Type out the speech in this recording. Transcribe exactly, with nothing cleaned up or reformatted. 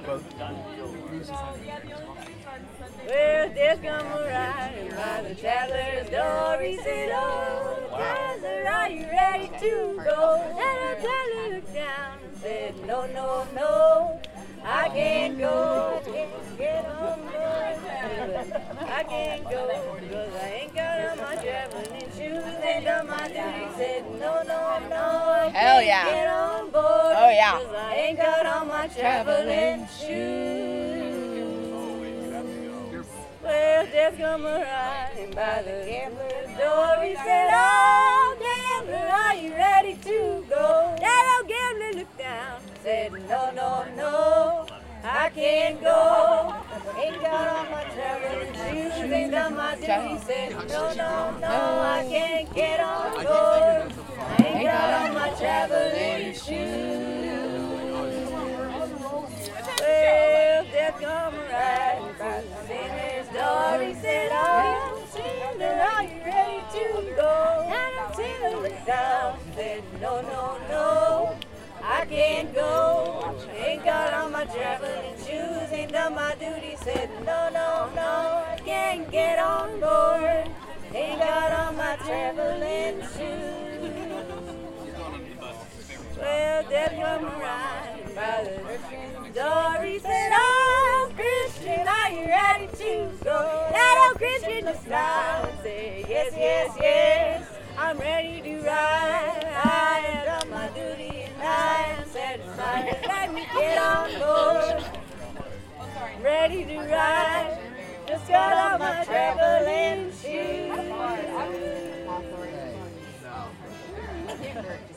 Well, there's come a ride by the traveler's door. He said, oh, traveler, are you ready to go? And the traveler looked down and said, no, no, no, I can't go. I can't get on board. I can't go because I ain't got on my traveling shoes. Ain't done my duty. He said, no, no, no, I Hell can't yeah. get on board. Oh, yeah. Because I ain't got on my traveling shoes. Well, there's come a riding by the gambler's door. He said, oh, gambler, are you ready to go? That old gambler looked down and said, no, no, no, I can't go. Ain't got on my traveling shoes, ain't done my duty. He said, no, no, no, I can't get on board. I ain't got on my traveling shoes. Well, there's come a riding by the sinner's door. He said, oh, sinner, are you ready to go? And the sinner looked down and said, no, no, no, I can't go. Ain't got on my traveling shoes, ain't done my duty. Said, no, no, no, I can't get on board. Ain't got on my traveling shoes. Well, there come a riding by the Christian's door. He said, oh, Christian, are you ready to go? That old Christian just smiled and said, yes, yes, yes, I'm ready to ride. I have done my duty and I am satisfied. Let me get on board. Ready to ride. Just got on my traveling shoes.